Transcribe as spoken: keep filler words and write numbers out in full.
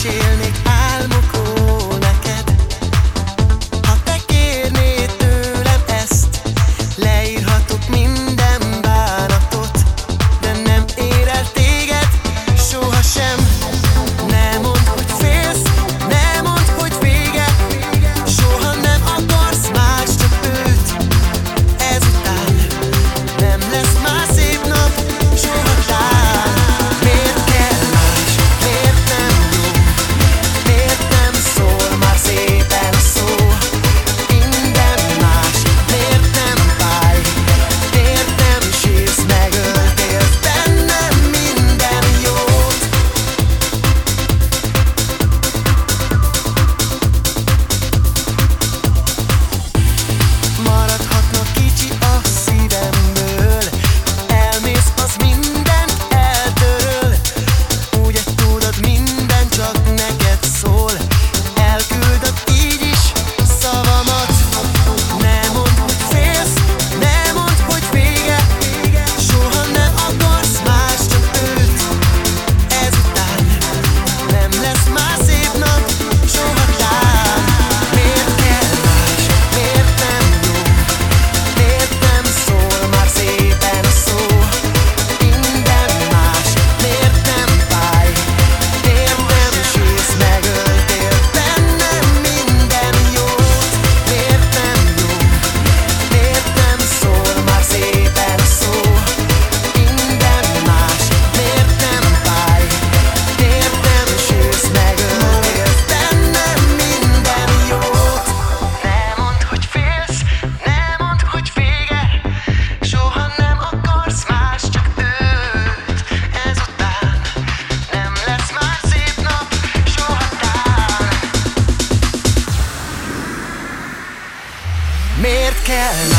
mesélnék álmokról neked. Ha te kérnéd tőlem ezt, leírhatok minden bánatot, de nem ér el téged sohasem. Ne mondd, hogy félsz, ne mondd, hogy vége, soha nem akarsz más, csak őt. Ezután nem lesz már szép nap, sohatán. Miért kell más, miért nem jó, miért nem szól már szépen a szó? Minden más, miért nem fáj, miért nem sírsz, megöltél bennem minden jót. Maradhatna kicsi a szívemből, elmész, az mindent eltöröl. Ugye tudod, minden csak neked szól, elküldöd így is szavamat. Ne mondd, hogy félsz, ne mondd, hogy vége, soha nem akarsz más, csak őt. Ezután nem lesz már szép nap, sohatán. Miért kell más, miért nem jó, miért nem szól már szépen a szó? Minden más, miért nem fáj, miért nem sírsz, megöltél bennem minden jót. Miért nem jó, miért nem szól már szépen a szó? Minden más, miért nem fáj, miért nem sírsz, megöltél bennem minden jót. Ne mondd, hogy félsz, ne mondd, hogy vége, soha nem akarsz más, csak őt. Ezután nem lesz már szép nap, sohatán. Miért kell